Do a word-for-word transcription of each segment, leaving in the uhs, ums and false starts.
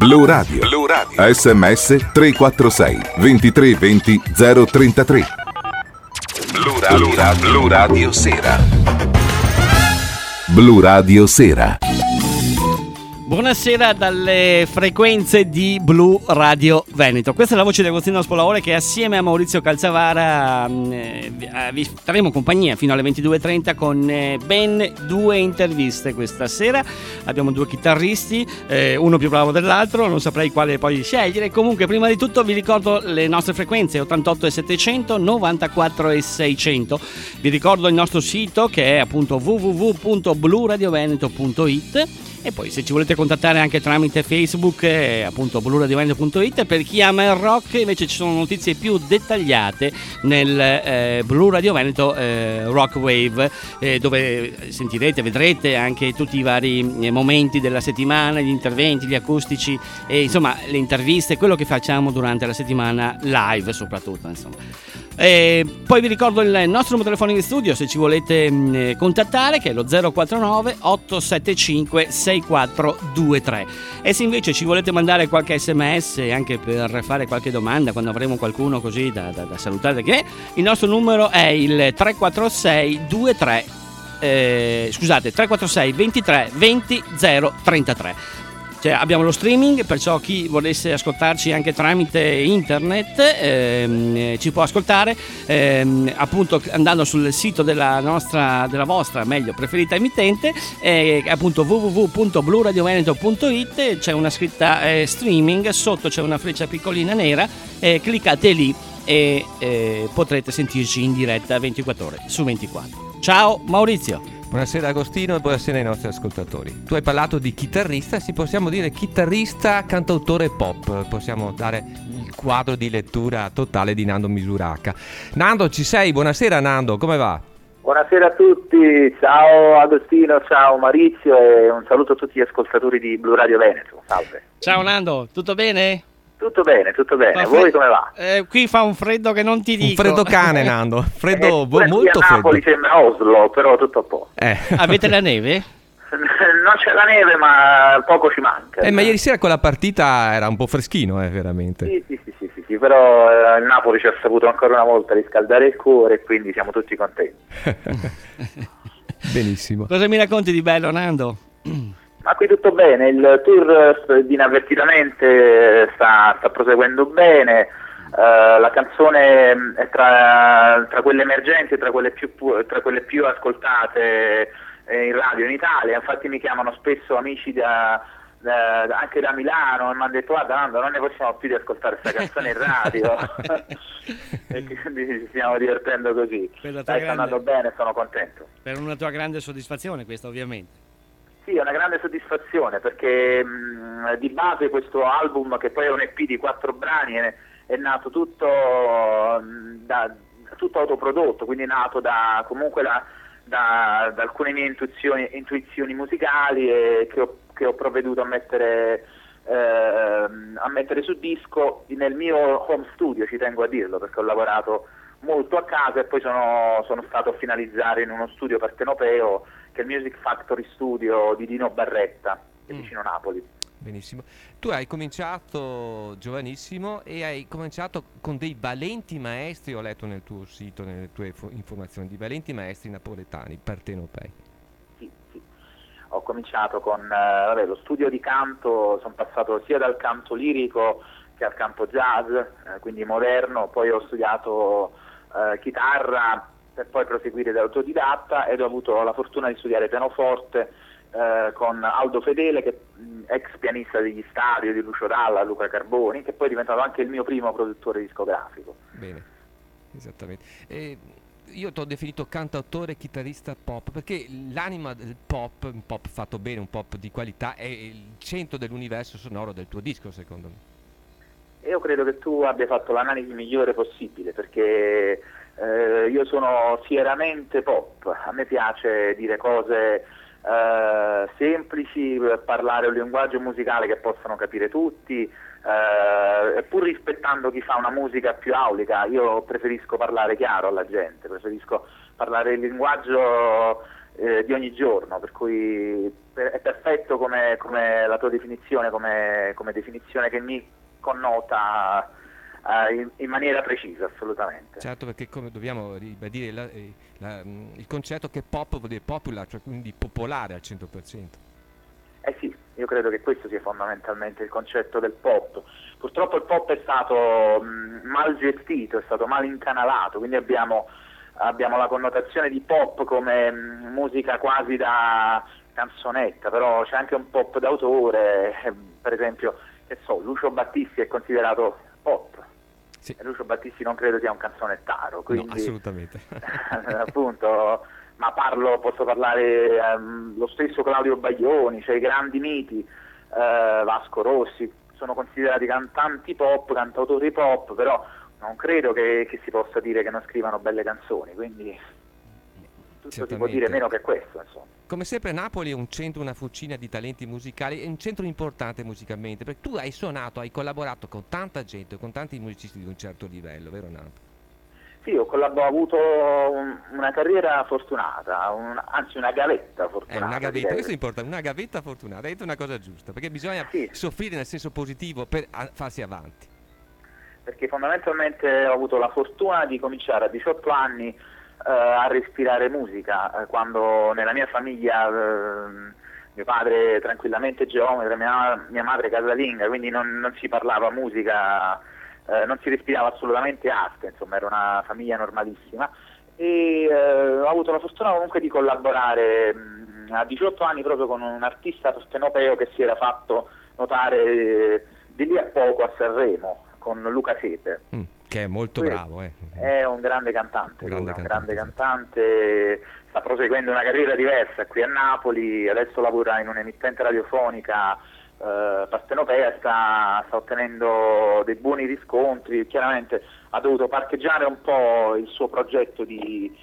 Blu Radio. Blu Radio. sms tre quattro sei ventitré venti zero trentatré. Blu Radio. Blu Radio. Blu Radio Sera. Blu Radio Sera. Buonasera dalle frequenze di Blu Radio Veneto. Questa è la voce di Agostino Spolaore che assieme a Maurizio Calzavara eh, vi faremo compagnia fino alle ventidue e trenta con eh, ben due interviste questa sera. Abbiamo due chitarristi, eh, uno più bravo dell'altro, non saprei quale poi scegliere. Comunque prima di tutto vi ricordo le nostre frequenze ottantotto e settecento, novantaquattro e seicento. Vi ricordo il nostro sito che è appunto w w w punto blu radio veneto punto i t. E poi se ci volete contattare anche tramite Facebook, eh, appunto blu radio veneto punto i t. Per chi ama il rock invece ci sono notizie più dettagliate nel eh, Blu Radio Veneto eh, Rock Wave, eh, dove sentirete, vedrete anche tutti i vari eh, momenti della settimana, gli interventi, gli acustici e insomma le interviste, quello che facciamo durante la settimana live soprattutto, insomma. E poi vi ricordo il nostro numero telefonico in studio se ci volete mh, contattare, che è lo zero quattro nove otto sette cinque sei quattro due tre. E se invece ci volete mandare qualche sms anche per fare qualche domanda quando avremo qualcuno così da, da, da salutare, che il nostro numero è il tre quattro sei due tre eh, scusate tre quattro sei ventitré venti zero trentatré. Cioè, abbiamo lo streaming, perciò chi volesse ascoltarci anche tramite internet ehm, ci può ascoltare ehm, appunto andando sul sito della nostra, della vostra, meglio, preferita emittente, eh, appunto w w w punto blu radio veneto punto i t. C'è una scritta eh, streaming, sotto c'è una freccia piccolina nera, eh, cliccate lì e eh, potrete sentirci in diretta ventiquattro ore su ventiquattro. Ciao Maurizio. Buonasera Agostino e buonasera ai nostri ascoltatori. Tu hai parlato di chitarrista, si possiamo dire chitarrista, cantautore pop. Possiamo dare il quadro di lettura totale di Nando Misuracca. Nando, ci sei? Buonasera Nando, come va? Buonasera a tutti, ciao Agostino, ciao Maurizio e un saluto a tutti gli ascoltatori di Blu Radio Veneto. Salve. Ciao Nando, tutto bene? Tutto bene, tutto bene. Fa Voi fre- come va? Eh, qui fa un freddo che non ti dico. Un freddo cane Nando, freddo eh, bo- molto a Napoli freddo. sembra Oslo, però tutto a posto. Eh. Avete la neve? Non c'è la neve, ma poco ci manca. Eh, ma ieri sera quella partita era un po' freschino, eh, veramente. Sì, sì, sì, sì, sì, sì, però eh, il Napoli ci ha saputo ancora una volta riscaldare il cuore e quindi siamo tutti contenti. Benissimo. Cosa mi racconti di bello, Nando? Ma qui tutto bene, il tour di Inavvertitamente sta, sta proseguendo bene, uh, la canzone è tra, tra quelle emergenti e tra quelle più, tra quelle più ascoltate eh, in radio in Italia. Infatti mi chiamano spesso amici da, da, anche da Milano e mi hanno detto guarda Nando, non ne possiamo più di ascoltare questa canzone in radio. E quindi ci stiamo divertendo così. Dai, sta grande... andando bene, sono contento. Per una tua grande soddisfazione questa, ovviamente. Sì, è una grande soddisfazione perché mh, di base questo album, che poi è un E P di quattro brani, è, è nato tutto, mh, da, tutto autoprodotto, quindi è nato da comunque da, da, da alcune mie intuizioni, intuizioni musicali e che, ho, che ho provveduto a mettere, eh, a mettere su disco nel mio home studio, ci tengo a dirlo perché ho lavorato molto a casa e poi sono, sono stato a finalizzare in uno studio partenopeo che è il Music Factory Studio di Dino Barretta, che è vicino a Napoli. Benissimo. Tu hai cominciato giovanissimo e hai cominciato con dei valenti maestri, ho letto nel tuo sito, nelle tue informazioni, di valenti maestri napoletani, partenopei. Sì, sì. Ho cominciato con eh, vabbè, lo studio di canto, sono passato sia dal canto lirico che al canto jazz, eh, quindi moderno, poi ho studiato eh, chitarra, per poi proseguire da autodidatta ed ho avuto la fortuna di studiare pianoforte eh, con Aldo Fedele, che mh, ex pianista degli Stadio, di Lucio Dalla, Luca Carboni, che poi è diventato anche il mio primo produttore discografico. Bene, esattamente. E io ti ho definito cantautore, chitarrista pop, perché l'anima del pop, un pop fatto bene, un pop di qualità, è il centro dell'universo sonoro del tuo disco, secondo me. Io credo che tu abbia fatto l'analisi migliore possibile, perché eh, io sono fieramente pop, a me piace dire cose eh, semplici, parlare un linguaggio musicale che possano capire tutti, eh, pur rispettando chi fa una musica più aulica. Io preferisco parlare chiaro alla gente, preferisco parlare il linguaggio eh, di ogni giorno, per cui per, è perfetto come, come la tua definizione, come, come definizione che mi connota uh, in, in maniera precisa, assolutamente. Certo, perché come dobbiamo ribadire la, la, il concetto che pop vuol dire popular, cioè quindi popolare al cento per cento. Eh sì, io credo che questo sia fondamentalmente il concetto del pop. Purtroppo il pop è stato mh, mal gestito, è stato mal incanalato, quindi abbiamo, abbiamo la connotazione di pop come mh, musica quasi da canzonetta, però c'è anche un pop d'autore, eh, per esempio, che so, Lucio Battisti è considerato pop. Sì. E Lucio Battisti non credo sia un canzonettaro, quindi No, assolutamente. appunto, ma parlo, posso parlare um, lo stesso Claudio Baglioni, cioè i grandi miti, uh, Vasco Rossi, sono considerati cantanti pop, cantautori pop, però non credo che, che si possa dire che non scrivano belle canzoni, quindi tutto si può dire meno che questo, insomma. Come sempre Napoli è un centro, una fucina di talenti musicali, è un centro importante musicalmente, perché tu hai suonato, hai collaborato con tanta gente, con tanti musicisti di un certo livello, vero Nato? Sì, ho, collab- ho avuto un, una carriera fortunata, un, anzi una gavetta fortunata. È una gavetta, direi. questo è importante, una gavetta fortunata, hai detto una cosa giusta, perché bisogna Sì. soffrire nel senso positivo per a- farsi avanti. Perché fondamentalmente ho avuto la fortuna di cominciare a diciotto anni eh, a respirare musica, eh, quando nella mia famiglia eh, mio padre tranquillamente geometra, mia, mia madre casalinga, quindi non, non si parlava musica, eh, non si respirava assolutamente arte, insomma era una famiglia normalissima e eh, ho avuto la fortuna comunque di collaborare mh, a diciotto anni proprio con un artista partenopeo che si era fatto notare eh, di lì a poco a Sanremo, con Luca Sepe. Mm, che è molto Lui bravo, eh. È un grande cantante, Grande lui, un cantante, grande sì. cantante, sta proseguendo una carriera diversa qui a Napoli, adesso lavora in un'emittente radiofonica eh, partenopea, sta, sta ottenendo dei buoni riscontri, chiaramente ha dovuto parcheggiare un po' il suo progetto di,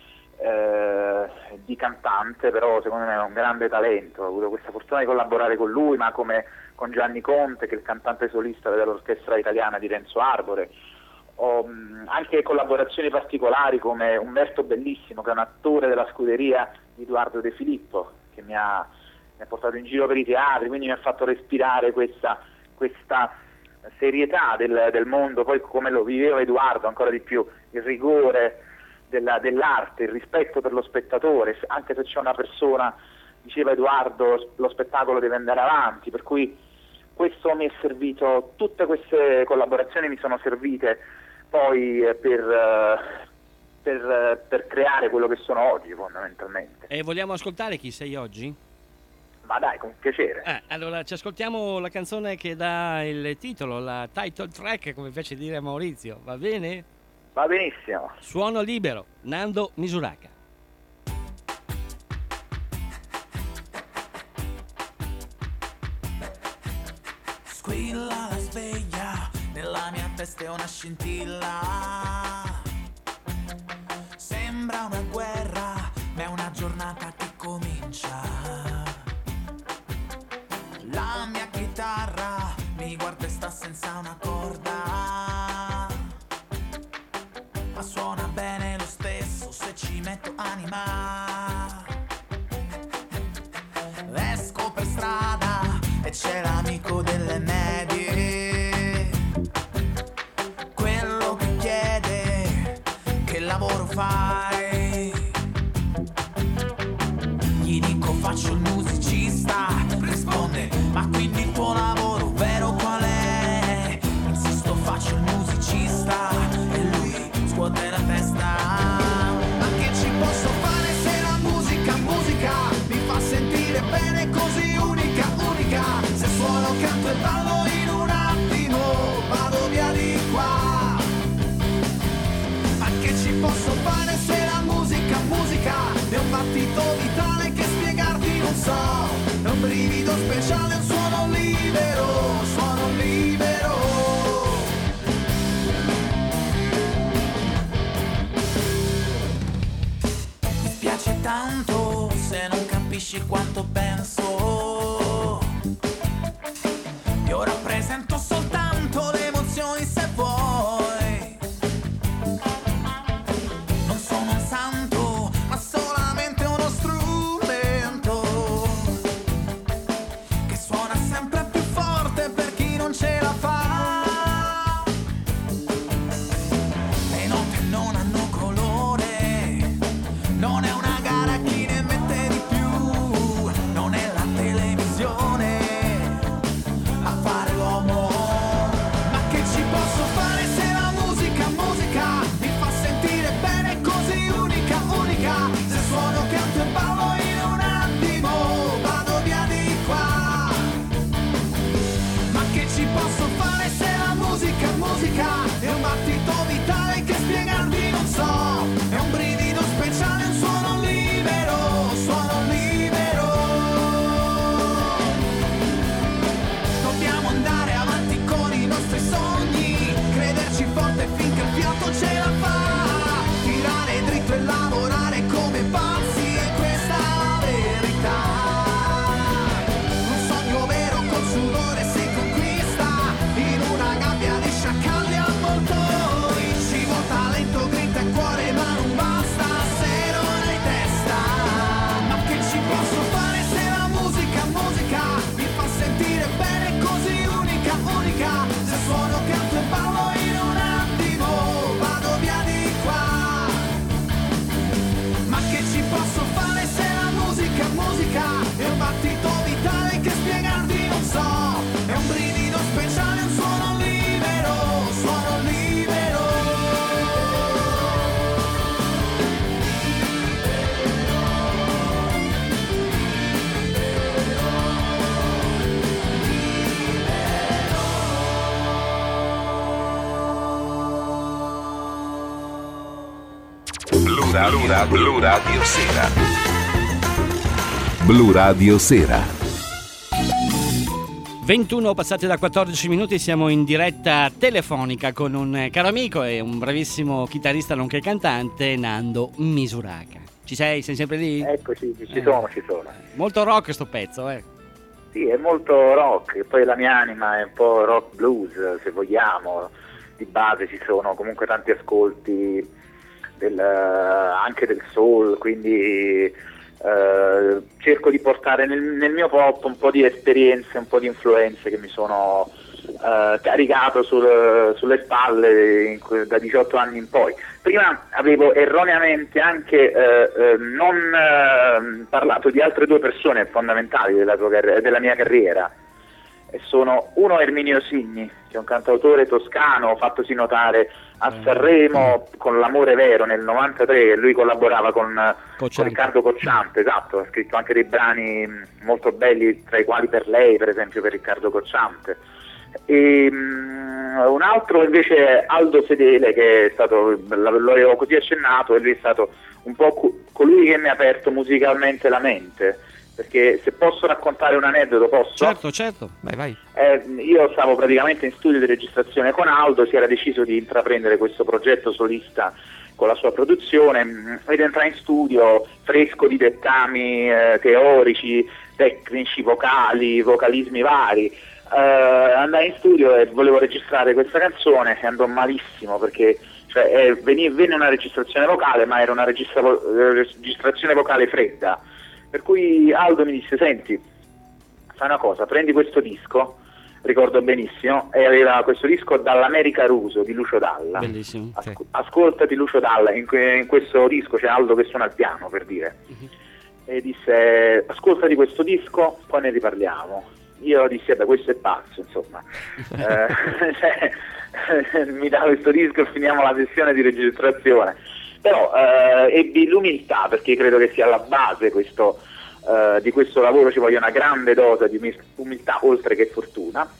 eh, di cantante, però secondo me è un grande talento, ho avuto questa fortuna di collaborare con lui, ma come con Gianni Conte, che è il cantante solista dell'orchestra italiana di Renzo Arbore, o mh, anche collaborazioni particolari come Umberto Bellissimo, che è un attore della scuderia di Edoardo De Filippo, che mi ha, mi ha portato in giro per i teatri, quindi mi ha fatto respirare questa, questa serietà del, del mondo, poi come lo viveva Edoardo ancora di più, il rigore della, dell'arte, il rispetto per lo spettatore, anche se c'è una persona, diceva Edoardo, lo spettacolo deve andare avanti, per cui questo mi è servito, tutte queste collaborazioni mi sono servite poi eh, per, eh, per, eh, per creare quello che sono oggi fondamentalmente. E vogliamo ascoltare chi sei oggi? Ma dai, con piacere. Eh, allora ci ascoltiamo la canzone che dà il titolo, la title track, come piace dire a Maurizio, va bene? Va benissimo. Suono libero, Nando Misuraka. Squilla la sveglia, nella mia testa è una scintilla. Sembra una guerra, ma è una giornata che comincia. La mia chitarra mi guarda e sta senza una corda, ma suona bene lo stesso se ci metto anima. Esco per strada e c'è l'amico delle medie, quello che chiede che lavoro fai. Gli dico faccio il musicista, risponde ma quindi il tuo lavoro vero qual è? Insisto faccio il musicista e lui scuote la testa. Ma che ci posso fare se la musica, musica mi fa sentire bene così unica, unica. Se suono, canto e ballo in un attimo vado via di qua. Ma che ci posso fare se la musica, musica è un battito vitale che spiegarti non so. È un brivido speciale, un suono libero, suono libero. Mi spiace tanto se non capisci quanto penso. Io rappresento soltanto le emozioni se vuoi. Non sono un santo, ma solamente uno strumento. Blu Radio, Blu Radio Sera. Blu Radio Sera. ventuno passate da quattordici minuti, siamo in diretta telefonica con un caro amico e un bravissimo chitarrista nonché cantante, Nando Misuraka. Ci sei? Sei sempre lì? Eccoci, ci Eh. sono, ci sono. Molto rock sto pezzo, eh. Sì, è molto rock, e poi la mia anima è un po' rock blues, se vogliamo. Di base ci sono comunque tanti ascolti del, anche del soul, quindi eh, cerco di portare nel, nel mio pop un po' di esperienze, un po' di influenze che mi sono eh, caricato sul, sulle spalle in, da diciotto anni in poi. Prima avevo erroneamente anche eh, eh, non eh, parlato di altre due persone fondamentali della, tua carri- della mia carriera, e sono uno Erminio Signi, che è un cantautore toscano fattosi notare a Sanremo con L'amore vero nel novantatré, e lui collaborava con, con Riccardo Cocciante, esatto, ha scritto anche dei brani molto belli, tra i quali Per lei, per esempio, per Riccardo Cocciante. E um, un altro invece è Aldo Fedele, che è stato, l'avevo così accennato, e lui è stato un po' co- colui che mi ha aperto musicalmente la mente. Perché se posso raccontare un aneddoto, posso? Certo, certo. Vai, vai. Eh, io stavo praticamente in studio di registrazione con Aldo, si era deciso di intraprendere questo progetto solista con la sua produzione, mh, ed entrai in studio fresco di dettami eh, teorici, tecnici, vocali, vocalismi vari. Eh, andai in studio e volevo registrare questa canzone e andò malissimo, perché cioè, eh, venne, venne una registrazione vocale, ma era una registra- registrazione vocale fredda. Per cui Aldo mi disse: senti, fai una cosa, prendi questo disco, ricordo benissimo, e aveva questo disco dall'America Ruso di Lucio Dalla. Bellissimo. Asco- sì. Ascoltati Lucio Dalla, in, que- in questo disco c'è Aldo che suona il piano, per dire. Uh-huh. E disse: ascoltati questo disco, poi ne riparliamo. Io dissi: beh, questo è pazzo, insomma. eh, cioè, mi dà questo disco e finiamo la sessione di registrazione. Però eh, ebbi l'umiltà, perché credo che sia alla base questo, eh, di questo lavoro, ci voglia una grande dose di umiltà oltre che fortuna,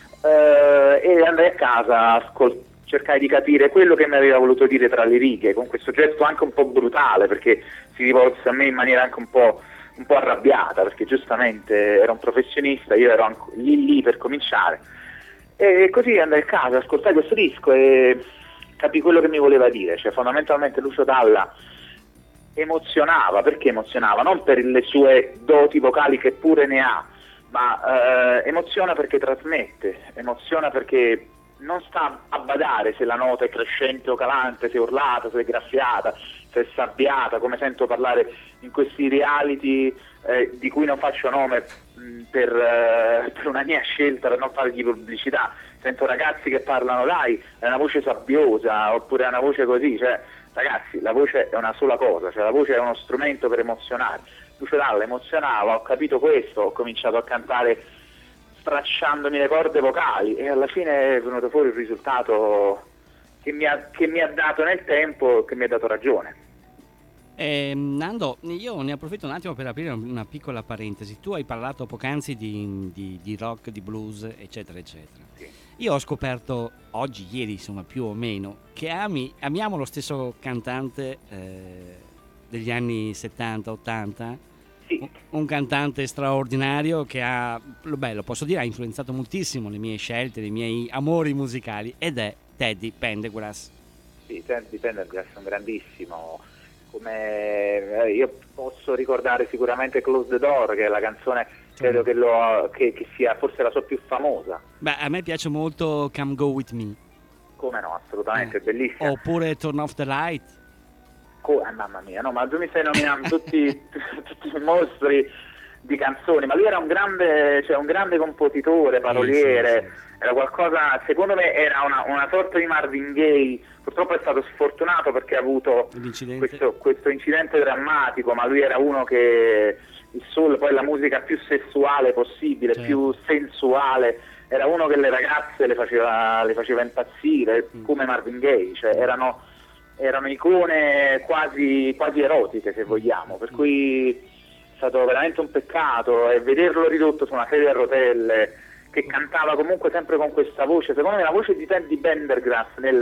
eh, e andai a casa, ascol- cercai di capire quello che mi aveva voluto dire tra le righe, con questo gesto anche un po' brutale, perché si rivolse a me in maniera anche un po', un po' arrabbiata, perché giustamente era un professionista, io ero anco lì lì per cominciare, e così andai a casa, ascoltai questo disco e capì quello che mi voleva dire. Cioè, fondamentalmente Lucio Dalla emozionava. Perché emozionava? Non per le sue doti vocali, che pure ne ha, ma eh, emoziona perché trasmette, emoziona perché non sta a badare se la nota è crescente o calante, se è urlata, se è graffiata, se è sabbiata, come sento parlare in questi reality eh, di cui non faccio nome mh, per, eh, per una mia scelta, per non fare di pubblicità. Sento ragazzi che parlano: dai, è una voce sabbiosa, oppure è una voce così. Cioè, ragazzi, la voce è una sola cosa, cioè la voce è uno strumento per emozionare. Lucio Dalla emozionava, ho capito questo, ho cominciato a cantare stracciandomi le corde vocali, e alla fine è venuto fuori il risultato che mi ha, che mi ha dato nel tempo, che mi ha dato ragione. Eh, Nando, io ne approfitto un attimo per aprire una piccola parentesi. Tu hai parlato poc'anzi di, di, di rock, di blues, eccetera, eccetera. Sì. Io ho scoperto oggi, ieri, insomma, più o meno, che ami, amiamo lo stesso cantante eh, degli anni settanta ottanta. Sì. Un cantante straordinario che ha, beh, lo posso dire, ha influenzato moltissimo le mie scelte, i miei amori musicali, ed è Teddy Pendergrass. Sì, Teddy Pendergrass è un grandissimo. Come eh, io posso ricordare sicuramente Close the Door, che è la canzone, credo che, lo, che, che sia forse la sua più famosa. Beh, a me piace molto Come Go With Me. Come no, assolutamente, eh. è bellissima. Oppure Turn Off the Light. Co- eh, mamma mia, no, ma tu mi stai nominando tutti, tutti i mostri di canzoni, ma lui era un grande, cioè un grande compositore, paroliere, sì, sì, sì. Era qualcosa, secondo me era una, una sorta di Marvin Gaye. Purtroppo è stato sfortunato perché ha avuto questo, questo incidente drammatico, ma lui era uno che il soul, poi la musica più sessuale possibile, certo, più sensuale, era uno che le ragazze le faceva, le faceva impazzire, mm. come Marvin Gaye, cioè erano, erano icone quasi, quasi erotiche, se vogliamo, per cui è stato veramente un peccato, e vederlo ridotto su una sedia a rotelle, che cantava comunque sempre con questa voce. Secondo me la voce di Teddy Pendergrass nel,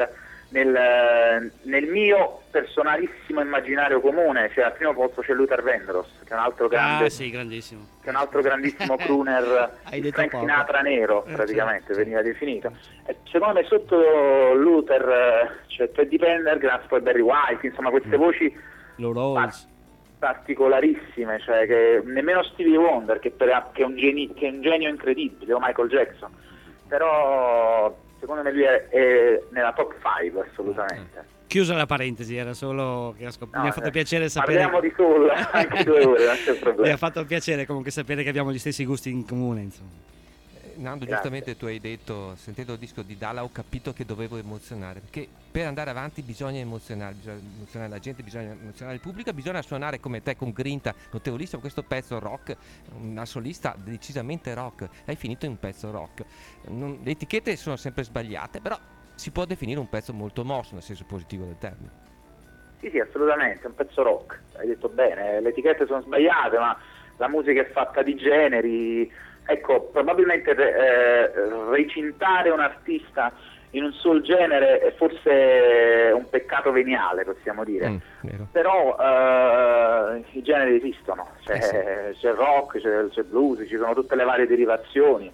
nel, nel mio personalissimo immaginario comune, cioè al primo posto c'è Luther Vandross, che è un altro grande, ah sì, grandissimo, che è un altro grandissimo crooner, il Frank Sinatra nero praticamente, eh, veniva definito. E secondo me sotto Luther c'è Teddy Pendergrass, poi Barry White, insomma queste voci Lou Rawls particolarissime, cioè che nemmeno Stevie Wonder, che, per, che, è un geni, che è un genio incredibile, o Michael Jackson, però secondo me lui è, è nella top cinque assolutamente. Chiusa la parentesi, era solo che scop- no, mi ha fatto eh, piacere sapere. Parliamo di soul anche due ore, non c'è problema. Mi ha fatto piacere comunque sapere che abbiamo gli stessi gusti in comune, insomma. Nando, Grazie. giustamente tu hai detto, sentendo il disco di Dalla ho capito che dovevo emozionare, perché per andare avanti bisogna emozionare, bisogna emozionare la gente, bisogna emozionare il pubblico, bisogna suonare come te con grinta notevolissimo questo pezzo rock, una solista decisamente rock, hai finito in un pezzo rock. Non, le etichette sono sempre sbagliate, però si può definire un pezzo molto mosso nel senso positivo del termine. Sì, sì, assolutamente, è un pezzo rock, hai detto bene, le etichette sono sbagliate, ma la musica è fatta di generi. Ecco, probabilmente eh, recintare un artista in un solo genere è forse un peccato veniale, possiamo dire. Mm, vero. Però eh, i generi esistono, c'è, Eh sì. c'è rock, c'è, c'è blues, ci sono tutte le varie derivazioni.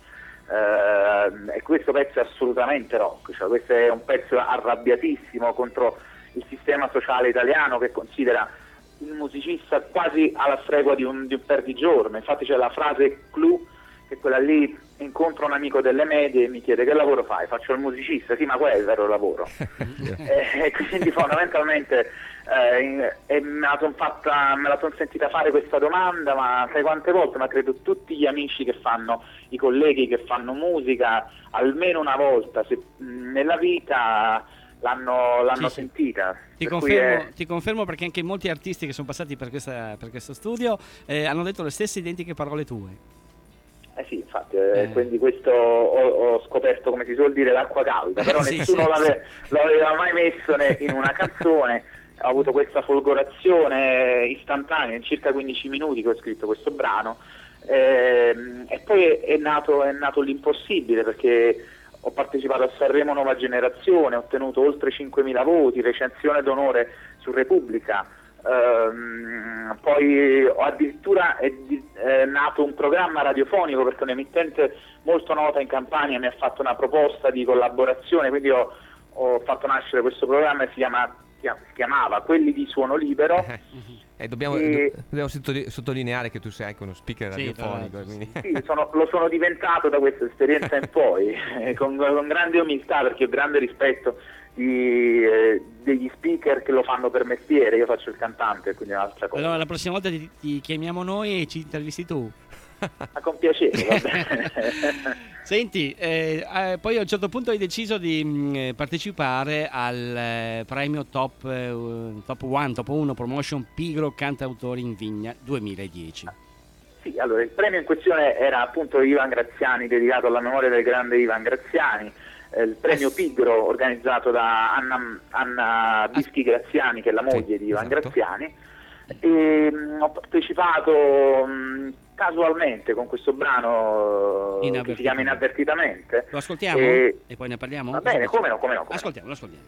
Eh, e questo pezzo è assolutamente rock, cioè questo è un pezzo arrabbiatissimo contro il sistema sociale italiano che considera il musicista quasi alla stregua di un, di un perdigiorno. Infatti c'è la frase clou, che quella lì: incontro un amico delle medie e mi chiede che lavoro fai, faccio il musicista, sì, ma qual è il vero lavoro? E quindi fondamentalmente eh, e me la sono fatta, me la sono sentita fare questa domanda, ma sai quante volte? Ma credo tutti gli amici che fanno, i colleghi che fanno musica, almeno una volta se, nella vita l'hanno, l'hanno sì, sentita. Ti Per confermo, cui è... ti confermo perché anche molti artisti che sono passati per, questa, per questo studio eh, hanno detto le stesse identiche parole tue. Eh sì, infatti, eh, quindi questo ho, ho scoperto, come si suol dire, l'acqua calda, però sì, nessuno sì, l'ave, sì. l'aveva mai messo ne, in una canzone. Ho avuto questa folgorazione istantanea in circa quindici minuti che ho scritto questo brano, eh, e poi è nato, è nato l'impossibile, perché ho partecipato a Sanremo Nuova Generazione, ho ottenuto oltre cinquemila voti, recensione d'onore su Repubblica. Um, poi ho addirittura è, è nato un programma radiofonico, perché un emittente molto nota in Campania mi ha fatto una proposta di collaborazione, quindi ho, ho fatto nascere questo programma che si, chiama, si chiamava Quelli di Suono Libero. Eh, dobbiamo, e... do, dobbiamo sottolineare che tu sei anche uno speaker Sì, radiofonico, quindi... Sì, sono, lo sono diventato da questa esperienza in poi, con, con grande umiltà, perché ho grande rispetto di, eh, degli speaker che lo fanno per mestiere. Io faccio il cantante, quindi è un'altra cosa. Allora la prossima volta ti, ti chiamiamo noi e ci intervisti tu. Ma con piacere, va bene. Senti, eh, eh, poi a un certo punto hai deciso di mh, partecipare al eh, premio Top eh, Top uno, Top uno Promotion Pigro Cantautori in Vigna duemiladieci. Sì, allora il premio in questione era appunto Ivan Graziani, dedicato alla memoria del grande Ivan Graziani. Eh, il premio Pigro organizzato da Anna, Anna Bischi Graziani, che è la moglie sì, di Ivan esatto. Graziani, e mh, ho partecipato mh, casualmente con questo brano che si chiama Inavvertitamente. Lo ascoltiamo e, e poi ne parliamo? Va bene, come no, come no. Come ascoltiamo, lo ascoltiamo.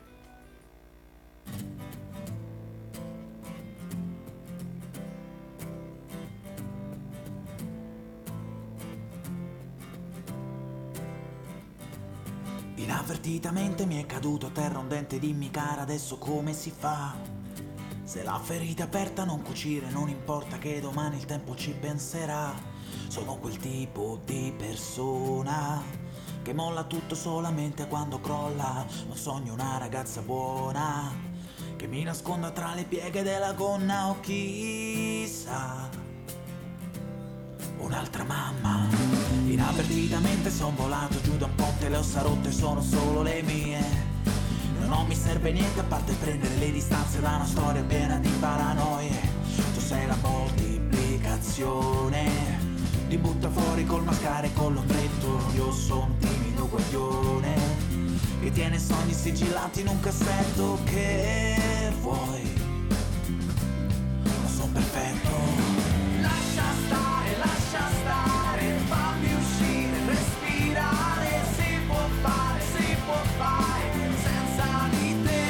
Inavvertitamente mi è caduto a terra un dente, dimmi cara adesso come si fa? Se la ferita è aperta non cucire, non importa che domani il tempo ci penserà. Sono quel tipo di persona che molla tutto solamente quando crolla. Non sogno una ragazza buona che mi nasconda tra le pieghe della gonna, o chissà un'altra mamma. Inavvertitamente son volato giù da un ponte, le ossa rotte sono solo le mie. Non mi serve niente a parte prendere le distanze da una storia piena di paranoie. Tu sei la moltiplicazione di butta fuori col mascara e con l'ombretto. Io sono un timido guaglione che tiene sogni sigillati in un cassetto. Che vuoi? Non son perfetto. Lascia stare, lascia stare, fammi uscire, respirare. Si può fare, si può fare senza di te.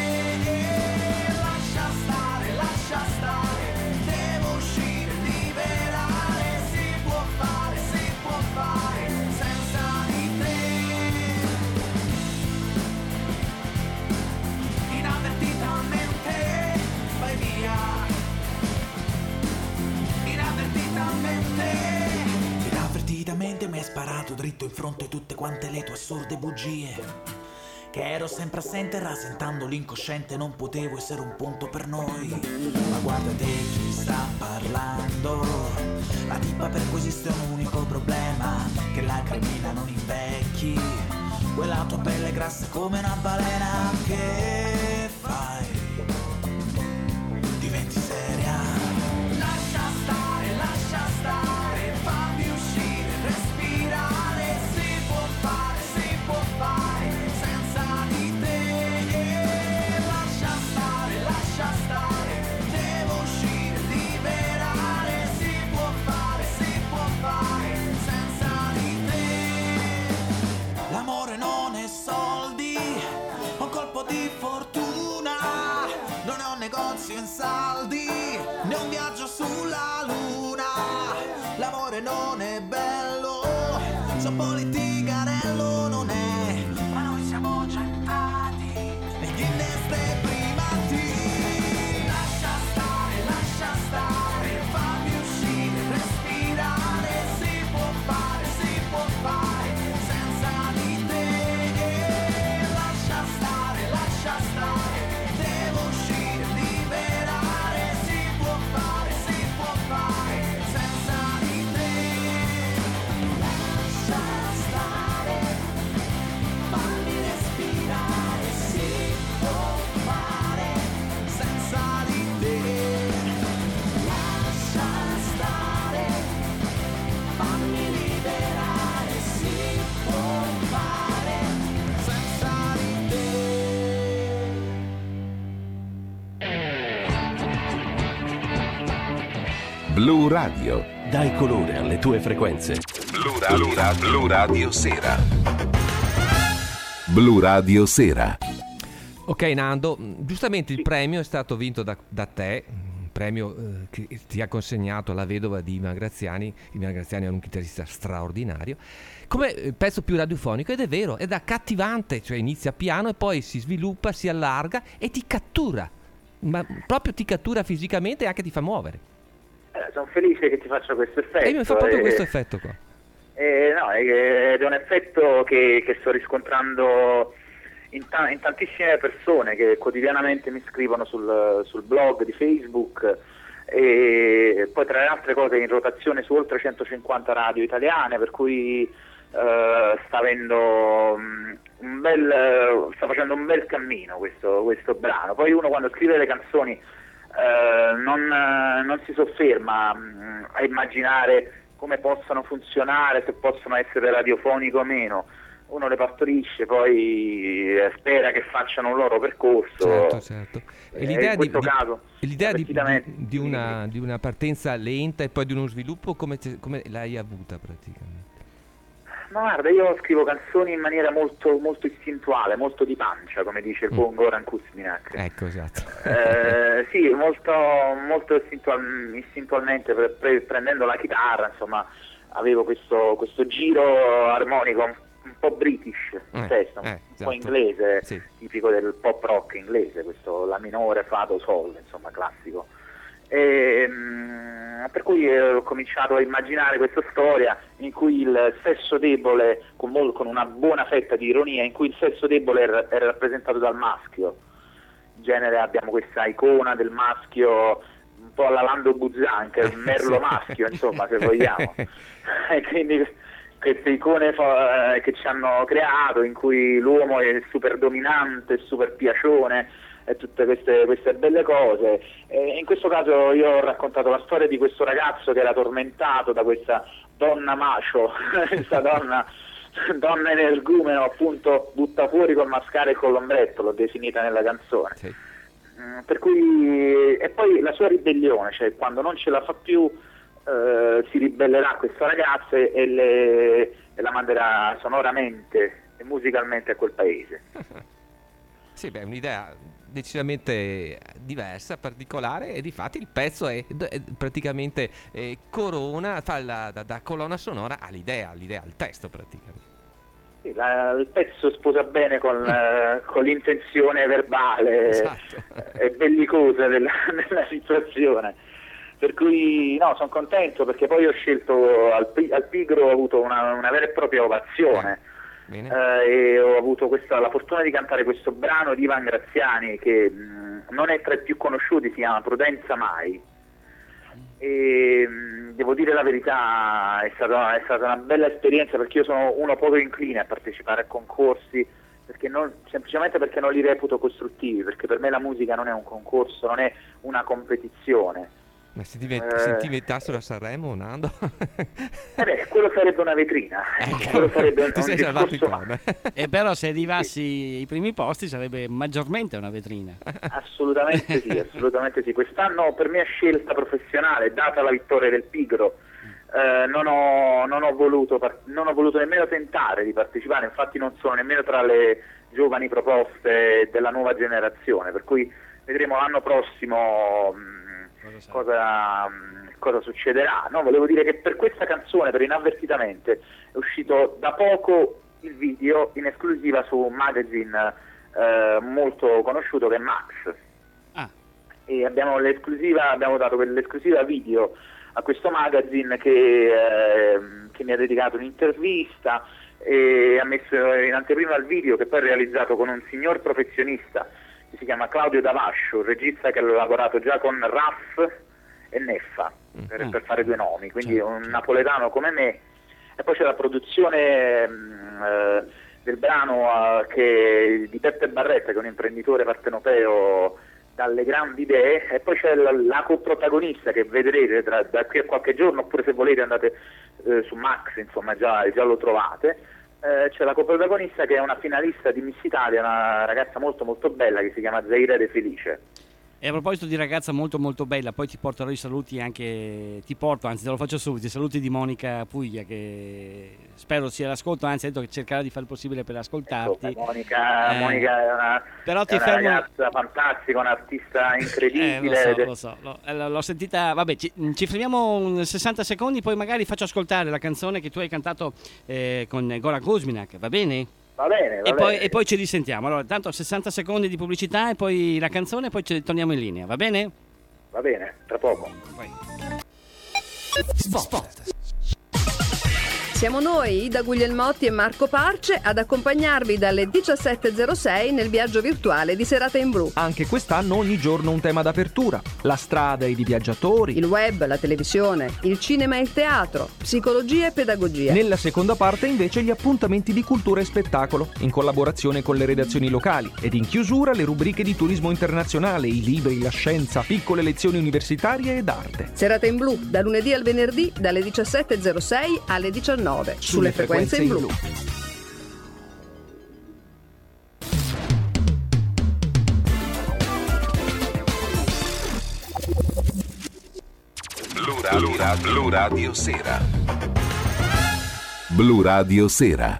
sparato dritto in fronte tutte quante le tue assurde bugie, che ero sempre assente rasentando l'incosciente, non potevo essere un punto per noi. Ma guarda te chi sta parlando, la tipa per cui esiste un unico problema, che la cremina non invecchi, quella tua pelle grassa come una balena. Che fai? Diventi seria? Lascia stare, lascia stare, fammi uscire, respirare, si può fare, si può fare senza di te. Lascia stare, lascia stare, devo uscire, liberare, si può fare, si può fare senza di te. L'amore non è soldi, un colpo di fortuna, non è un negozio in saldi, né un viaggio sulla luna. L'amore non è bello, son politicarello non è, ma noi siamo già entrati negli Guinness primati. Lascia stare, lascia stare, fammi uscire, respirare, si può fare, si può fare senza di te. Lascia stare, lascia stare, devo uscire, liberare, si può fare, si può fare senza di te. Lascia stare, fammi respirare, si può fare senza di te. Lascia stare, fammi liberare, si può fare senza di te. Blu Radio. Dai colore alle tue frequenze. Blu Radio, Blu Radio, Blu Radio Sera. Blu Radio Sera. Ok Nando, giustamente il premio è stato vinto da, da te, un premio eh, che ti ha consegnato la vedova di Ima Graziani. Ima Graziani è un chitarrista straordinario, come eh, pezzo più radiofonico, ed è vero, è da accattivante, cioè inizia piano e poi si sviluppa, si allarga e ti cattura, ma proprio ti cattura fisicamente e anche ti fa muovere. Eh, sono felice che ti faccia questo effetto. E mi fa proprio eh, questo effetto qua. eh, no, è, che- ed è un effetto che, che sto riscontrando in, ta- in tantissime persone che quotidianamente mi scrivono sul, sul blog di Facebook, e poi tra le altre cose in rotazione su oltre centocinquanta radio italiane, per cui eh, sta avendo mm, un bel eh, sta facendo un bel cammino questo, questo brano. Poi uno quando scrive le canzoni eh, non, eh, non si sofferma mh, a immaginare come possano funzionare, se possono essere radiofoniche o meno. Uno le partorisce, poi eh, spera che facciano un loro percorso. Certo, certo. E Eh, l'idea in di, questo di- caso, e l'idea di, effettivamente- di- di una, di una partenza lenta e poi di uno sviluppo, come, te- come l'hai avuta praticamente? Ma guarda, io scrivo canzoni in maniera molto, molto istintuale, molto di pancia, come dice il Mm. buon Goran Kuzminak. Ecco, esatto. Eh, sì, molto, molto istintual- istintualmente, pre- pre- prendendo la chitarra, insomma, avevo questo, questo giro armonico un, un po' british in Eh, testa, un, eh, un esatto. po' inglese, Sì. tipico del pop rock inglese, questo la minore, fa, do, sol, insomma, classico. E, mm, per cui eh, ho cominciato a immaginare questa storia in cui il sesso debole, con, mol- con una buona fetta di ironia, in cui il sesso debole era, era rappresentato dal maschio. In genere abbiamo questa icona del maschio un po' alla Lando Buzzan, che è il merlo Sì. maschio, insomma, se vogliamo. E quindi queste icone fo- eh, che ci hanno creato, in cui l'uomo è super dominante, super piacione, e tutte queste, queste belle cose. E in questo caso io ho raccontato la storia di questo ragazzo che era tormentato da questa donna macio, questa donna donna energumeno, appunto, butta fuori col mascara e con l'ombretto, l'ho definita nella canzone. Sì. Mm, per cui, e poi la sua ribellione, cioè quando non ce la fa più eh, si ribellerà questa ragazza e, le, e la manderà sonoramente e musicalmente a quel paese. Sì, beh, è un'idea decisamente diversa, particolare, e difatti il pezzo è, è praticamente eh, corona, fa la, da, da colonna sonora all'idea, all'idea, al testo praticamente. Sì, la- il pezzo sposa bene con, eh, con l'intenzione verbale Esatto. e bellicosa della, della situazione. Per cui no, sono contento perché poi ho scelto al, al Pigro, ho avuto una, una vera e propria ovazione. Bene. Eh, e ho avuto questa, la fortuna di cantare questo brano di Ivan Graziani che mh, non è tra i più conosciuti, si chiama Prudenza Mai. E mh, devo dire la verità, è stata, è stata una bella esperienza perché io sono uno poco incline a partecipare a concorsi, perché non, semplicemente perché non li reputo costruttivi, perché per me la musica non è un concorso, non è una competizione. Ma se ti, met- Eh. se ti inventassero a Sanremo, Nando? Eh beh, quello sarebbe una vetrina, quello sarebbe un, Ti un sei salvato il discorso. cuore. E però se arrivassi ai primi posti sarebbe maggiormente una vetrina. Assolutamente sì, assolutamente sì. Quest'anno per mia scelta professionale, data la vittoria del Pigro, eh, non, ho, non, ho voluto, par- non ho voluto nemmeno tentare di partecipare, infatti non sono nemmeno tra le giovani proposte della nuova generazione, per cui vedremo l'anno prossimo mh, cosa, mh, cosa succederà. No, volevo dire che per questa canzone, per Inavvertitamente, è uscito da poco il video in esclusiva su un magazine eh, molto conosciuto che è Max. Ah. E abbiamo l'esclusiva, abbiamo dato l'esclusiva video a questo magazine che, eh, che mi ha dedicato un'intervista e ha messo in anteprima il video, che poi è realizzato con un signor professionista che si chiama Claudio Davascio, un regista che ha lavorato già con Raff e Neffa per, Mm. per fare due nomi, quindi Certo, un certo. napoletano come me. E poi c'è la produzione mh, eh, del brano eh, che, di Peppe Barretta, che è un imprenditore partenopeo dalle grandi idee, e poi c'è la, la coprotagonista che vedrete tra, da qui a qualche giorno, oppure se volete andate eh, su Max, insomma già, già lo trovate. Eh, c'è la coprotagonista che è una finalista di Miss Italia, una ragazza molto molto bella che si chiama Zaira De Felice. E a proposito di ragazza molto molto bella, poi ti porterò i saluti anche, ti porto, anzi te lo faccio subito, i saluti di Monica Puglia, che spero sia l'ascolto, anzi ha detto che cercherà di fare il possibile per ascoltarti. Insomma, Monica, Eh, Monica è una, però ti è una fermo- ragazza fantastica, un'artista incredibile. Eh, lo so, lo so, lo- eh, l'ho sentita, vabbè, ci, ci fermiamo un sessanta secondi, poi magari faccio ascoltare la canzone che tu hai cantato eh, con Goran Kuzminak, va bene? Va bene, va E poi, bene. e poi ci risentiamo. Allora, tanto sessanta secondi di pubblicità e poi la canzone e poi ci torniamo in linea, va bene? Va bene, tra poco. Vai. Siamo noi, Ida Guglielmotti e Marco Parce, ad accompagnarvi dalle diciassette e zero sei nel viaggio virtuale di Serata in Blu. Anche quest'anno ogni giorno un tema d'apertura. La strada ed i viaggiatori. Il web, la televisione, il cinema e il teatro, psicologia e pedagogia. Nella seconda parte invece gli appuntamenti di cultura e spettacolo, in collaborazione con le redazioni locali. Ed in chiusura le rubriche di turismo internazionale, i libri, la scienza, piccole lezioni universitarie ed arte. Serata in Blu, da lunedì al venerdì, dalle diciassette e zero sei alle diciannove, sulle, frequenze in blu. Blu Radio, Blu Radio Sera. Blu Radio Sera.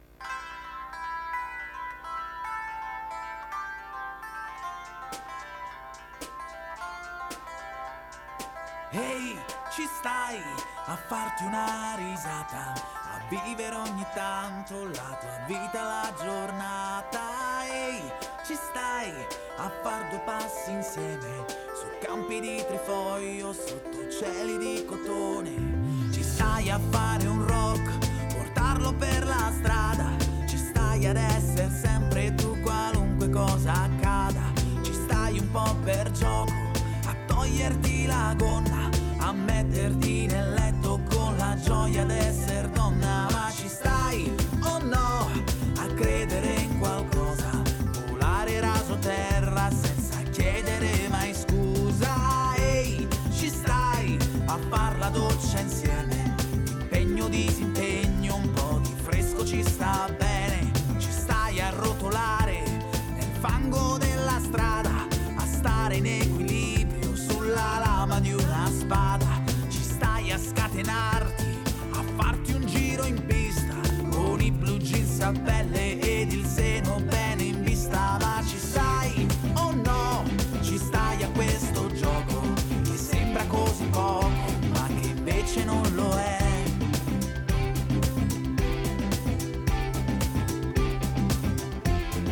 Ehi, ci stai a farti una risata, a vivere ogni tanto la tua vita, la giornata. Ehi, ci stai a far due passi insieme su campi di trifoglio, sotto cieli di cotone. Ci stai a fare un rock, portarlo per la strada. Ci stai ad essere sempre tu, qualunque cosa accada. Ci stai un po' per gioco, a toglierti la gonna, a metterti nel letto con la gioia d'essere donna. Ma ci stai o no a credere in qualcosa, volare raso terra senza chiedere mai scusa. Ehi, ci stai a far la doccia insieme, impegno, disimpegno, un po' di fresco ci sta bene. Ci stai a rotolare nel fango della strada, a stare in equilibrio sulla lama di una spada. Ci stai a scatenarti, a farti un giro in pista con i blue jeans a pelle ed il seno bene in vista. Ma ci stai o no? Ci stai a questo gioco che sembra così poco ma che invece non lo è.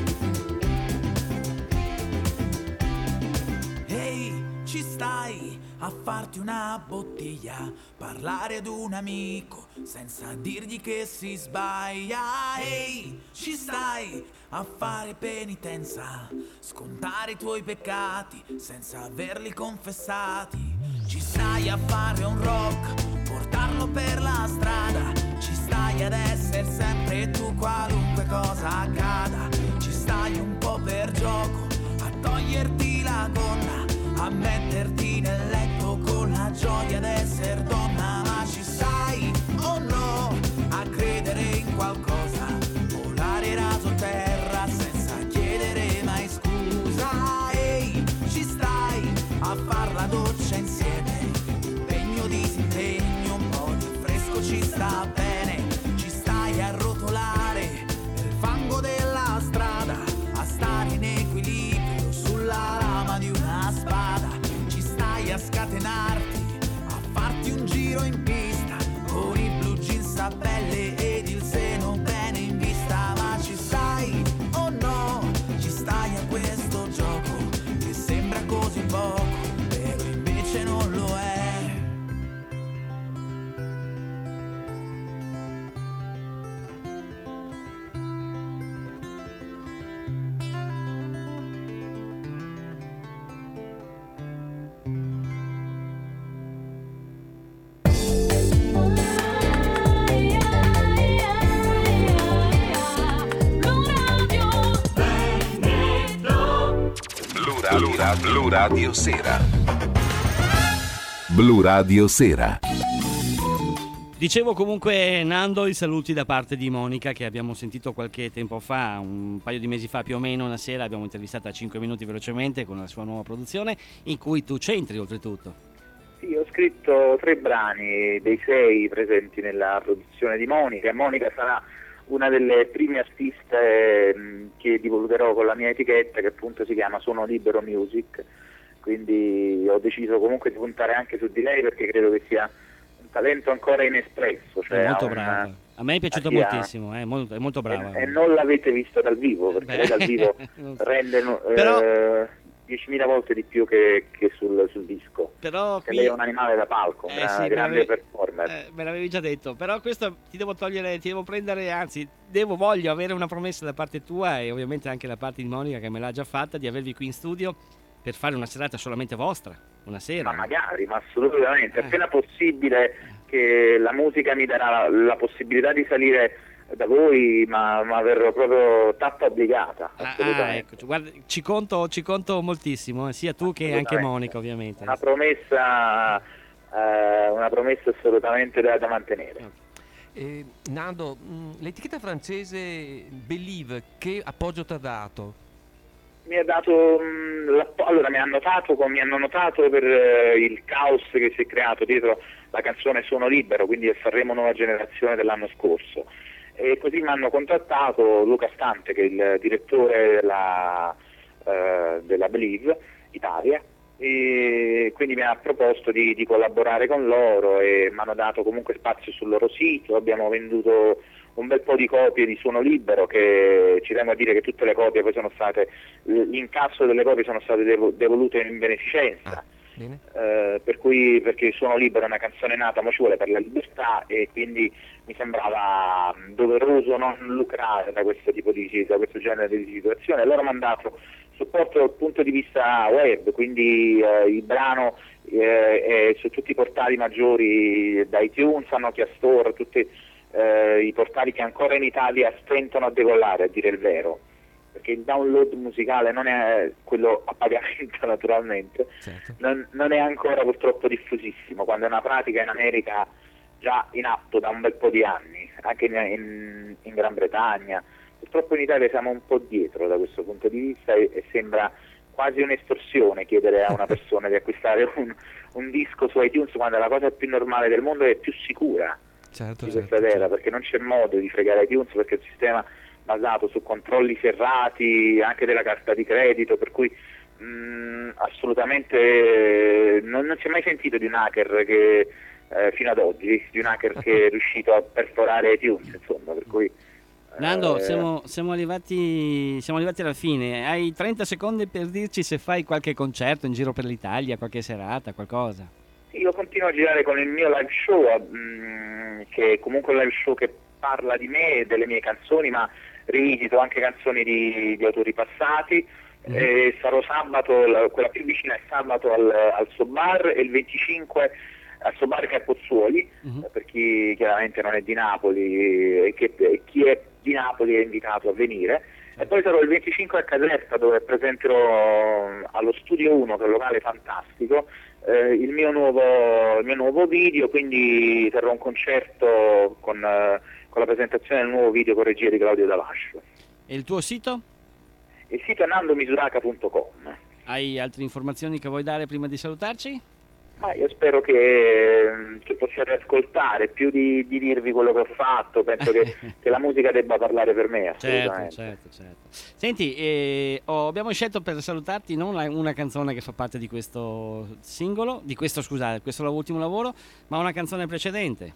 Ehi, ci stai a farti una bottiglia, parlare ad un amico senza dirgli che si sbaglia. Ehi, ci stai a fare penitenza, scontare i tuoi peccati senza averli confessati. Ci stai a fare un rock, portarlo per la strada. Ci stai ad essere sempre tu qualunque cosa accada. Ci stai un po' per gioco a toglierti la gonna, a metterti nel letto con la gioia d'essere donna. Ma ci stai o no a credere in qualcosa, volare raso terra senza chiedere mai scusa. Ehi, ci stai a far la doccia insieme, impegno disimpegno, un po' di fresco ci sta bene. Ci stai a rotolare nel fango della strada, a stare in equilibrio sulla lama di una spada. Ci stai a scatenarti, a farti un giro in pista con i blue jeans a pelle ed il seno bene in vista. Ma ci stai o no? Ci stai a questo gioco che sembra così poco, però invece non lo è. Blu Radio, Blu Radio Sera. Blu Radio Sera. Dicevo comunque, Nando, i saluti da parte di Monica, che abbiamo sentito qualche tempo fa, un paio di mesi fa più o meno, una sera abbiamo intervistata a cinque minuti velocemente con la sua nuova produzione, in cui tu c'entri oltretutto. Sì, ho scritto tre brani dei sei presenti nella produzione di Monica, e Monica sarà una delle prime artiste mh, che divulgherò con la mia etichetta, che appunto si chiama Sono Libero Music, quindi ho deciso comunque di puntare anche su di lei, perché credo che sia un talento ancora inespresso. Cioè È molto una, brava, a me è piaciuto sia, moltissimo, è molto, è molto brava. E, e non l'avete vista dal vivo, perché Beh, lei dal vivo rende Però... eh, diecimila volte di più che, che sul, sul disco. Però che qui... lei è un animale da palco, un eh, gra- sì, grande me performer. Eh, me l'avevi già detto, però questo ti devo togliere, ti devo prendere, anzi, devo, voglio avere una promessa da parte tua e ovviamente anche da parte di Monica, che me l'ha già fatta, di avervi qui in studio per fare una serata solamente vostra, una sera. Ma magari, ma assolutamente, Eh. appena possibile che la musica mi darà la, la possibilità di salire da voi, ma, ma verrò proprio tappa obbligata, Ah, assolutamente. ah, ecco, guarda, ci conto, ci conto moltissimo, eh, sia tu che anche Monica, ovviamente. Una promessa, eh, una promessa assolutamente da, da mantenere. Eh, Nando, mh, l'etichetta francese Believe, che appoggio ti ha dato? Mi ha dato, mh, la- allora mi hanno notato, mi hanno notato per eh, il caos che si è creato dietro la canzone Sono Libero, quindi il Sanremo Nuova Generazione dell'anno scorso. E così mi hanno contattato Luca Stante, che è il direttore della, eh, della Believe Italia, e quindi mi ha proposto di, di collaborare con loro, e mi hanno dato comunque spazio sul loro sito. Abbiamo venduto un bel po' di copie di Suono Libero, che ci tengo a dire che tutte le copie poi sono state, l'incasso delle copie sono state devo, devolute in beneficenza. Ah, bene. Eh, per cui, perché Suono Libero è una canzone nata, ma ci vuole per la libertà, e quindi mi sembrava doveroso non lucrare da questo tipo di, da questo genere di situazione. Loro mi hanno dato supporto dal punto di vista web, quindi eh, il brano eh, è su tutti i portali maggiori, da iTunes a Nokia Store, tutti eh, i portali che ancora in Italia stentano a decollare, a dire il vero, perché il download musicale non è quello a pagamento, naturalmente, Certo. non, non è ancora purtroppo diffusissimo, quando è una pratica in America già in atto da un bel po' di anni, anche in, in, in Gran Bretagna. Purtroppo in Italia siamo un po' dietro da questo punto di vista, e, e sembra quasi un'estorsione chiedere a una persona di acquistare un, un disco su iTunes, quando è la cosa più normale del mondo e più sicura Certo, di certo, questa terra, certo. perché non c'è modo di fregare iTunes, perché è un sistema basato su controlli serrati anche della carta di credito, per cui mh, assolutamente eh, non, non si è mai sentito di un hacker che eh, fino ad oggi, di un hacker che è riuscito a perforare iTunes, insomma, per cui Nando, Eh, siamo, siamo, arrivati, siamo arrivati alla fine. Hai trenta secondi per dirci se fai qualche concerto in giro per l'Italia, qualche serata, qualcosa. Io continuo a girare con il mio live show, mh, che è comunque un live show che parla di me e delle mie canzoni, ma rivisito anche canzoni di, di autori passati. Mm. E sarò sabato, la- quella più vicina è sabato al, al Sobar e il venticinque al Sobar che è a Pozzuoli, Mhm. per chi chiaramente non è di Napoli e, che, e chi è di Napoli è invitato a venire. E poi sarò il venticinque a Caserta, dove presenterò allo Studio uno, che è un locale fantastico, eh, il, mio nuovo, il mio nuovo video, quindi terrò un concerto con, eh, con la presentazione del nuovo video con regia di Claudio Dalascio. E il tuo sito? Il sito è nandomisuraca punto com. Hai altre informazioni che vuoi dare prima di salutarci? Ma io spero che, che possiate ascoltare, più di, di dirvi quello che ho fatto, penso che, che la musica debba parlare per me, Certo, assolutamente. certo, certo. Senti, eh, oh, abbiamo scelto per salutarti non la- una canzone che fa parte di questo singolo, di questo, scusate, questo ultimo lavoro, ma una canzone precedente.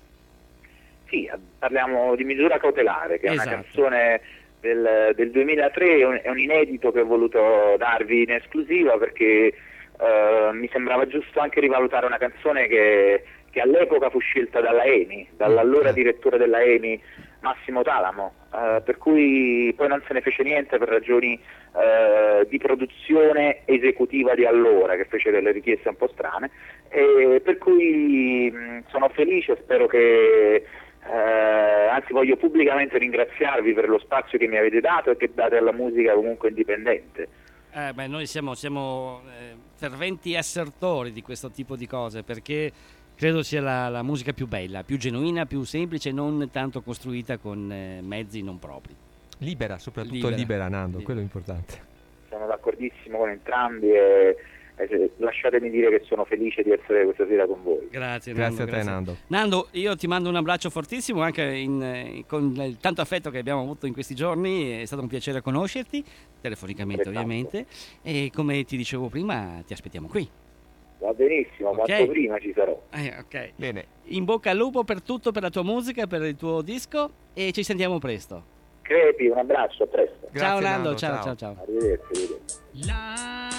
Sì, parliamo di Misura Cautelare, che è Esatto. una canzone del, del duemilatré, è un, è un inedito che ho voluto darvi in esclusiva perché eh, mi sembrava giusto anche rivalutare una canzone che, che all'epoca fu scelta dalla EMI, dall'allora direttore della EMI Massimo Talamo, eh, per cui poi non se ne fece niente per ragioni eh, di produzione esecutiva di allora, che fece delle richieste un po' strane, e per cui mh, sono felice, spero che Eh, anzi voglio pubblicamente ringraziarvi per lo spazio che mi avete dato e che date alla musica comunque indipendente. Eh, beh, noi siamo, siamo eh, ferventi assertori di questo tipo di cose perché credo sia la, la musica più bella, più genuina, più semplice, non tanto costruita con eh, mezzi non propri. Libera, soprattutto Libera. libera, Nando, Libera. quello è importante. Sono d'accordissimo con entrambi e, e se- lasciatemi dire che sono felice di essere questa sera con voi. Grazie, Grazie Nando, a te, Nando. Nando, io ti mando un abbraccio fortissimo anche in, eh, con il tanto affetto che abbiamo avuto in questi giorni, è stato un piacere conoscerti, telefonicamente Altrettanto. ovviamente, e come ti dicevo prima ti aspettiamo qui. Va benissimo, Ok. quanto prima ci sarò. Eh, ok. Bene, In bocca al lupo per tutto, per la tua musica, per il tuo disco e ci sentiamo presto. Crepi, un abbraccio, a presto. grazie, ciao Nando, Nando, ciao ciao ciao. Arrivederci, arrivederci. La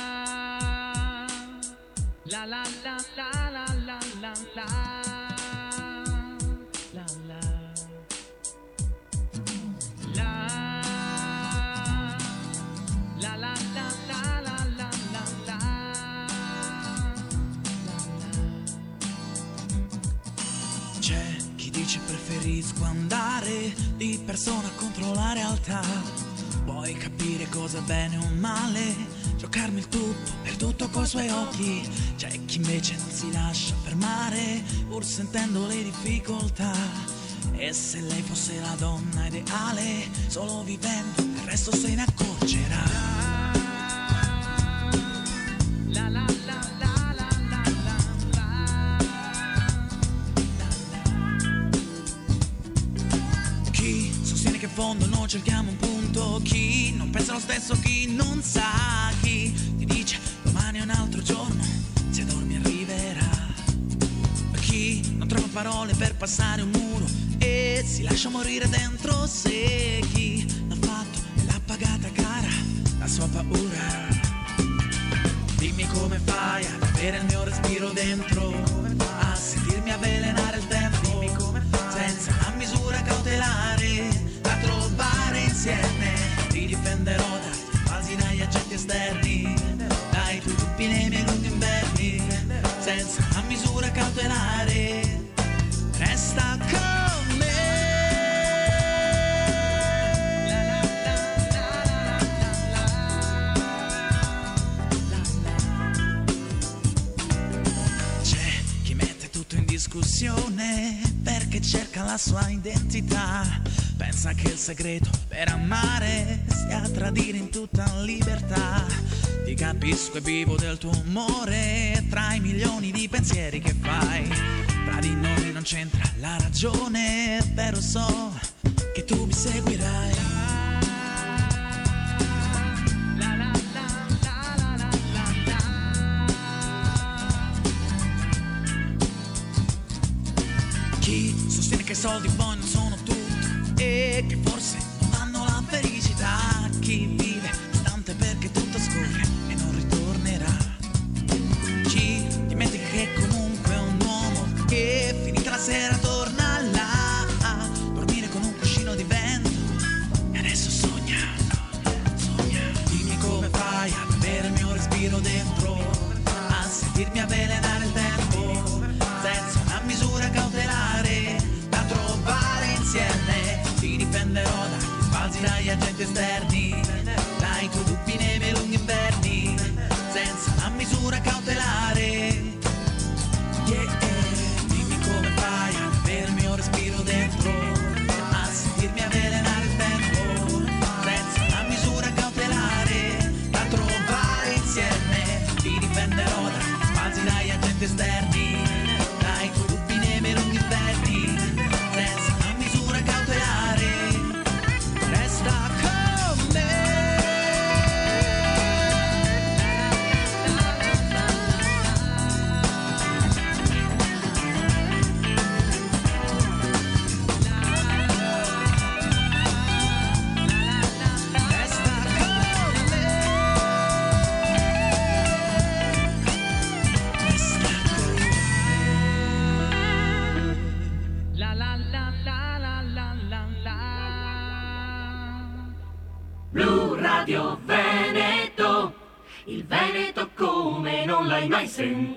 la la la la la la la la la la la la la la la la la la C'è chi dice preferisco andare di persona contro la realtà, poi capire cosa è bene o male, giocarmi il tutto per tutto coi suoi occhi. C'è chi invece non si lascia fermare pur sentendo le difficoltà, e se lei fosse la donna ideale solo vivendo il resto se ne accorgerà. La la la la la la la la. Chi sostiene che in fondo noi cerchiamo un punto, chi non pensa lo stesso, chi non sa, chi ti dice domani è un altro giorno, se dormi arriverà. Chi non trova parole per passare un muro e si lascia morire dentro sé, chi l'ha fatto e l'ha pagata cara la sua paura. Dimmi come fai ad avere il mio respiro dentro, a sentirmi avvelenare il tempo, senza una misura cautelare da trovare insieme. Ti difenderò dai falsi, dagli agenti esterni, dai tuoi dubbi nei miei lunghi inverni, senza una misura cautelare. Resta con me. La la la la la la la. C'è chi mette tutto in discussione perché cerca la sua identità, pensa che il segreto per amare sia tradire in tutta libertà. Ti capisco e vivo del tuo umore tra i milioni di pensieri che fai. Tra di noi non c'entra la ragione, però so che tu mi seguirai. La la la la la la la la. Chi sostiene che i soldi poi non sono tutto e che forse non avvelenare il tempo senza una misura cautelare da trovare insieme. Ti difenderò dagli sbalzi, dagli agenti esterni, dai tuoi dubbi nei miei lunghi inverni senza una misura cautelare. Yeah, dimmi come fai a avere il mio respiro dentro, a sentirmi avvelenare il tempo senza una misura cautelare da trovare insieme. Ti difenderò dagli sbalzi, dagli agenti esterni, dai tuoi dubbi nei miei lunghi inverni senza una misura cautelare. Resta con me. Blu Radio Veneto, il Veneto come non l'hai mai sentito.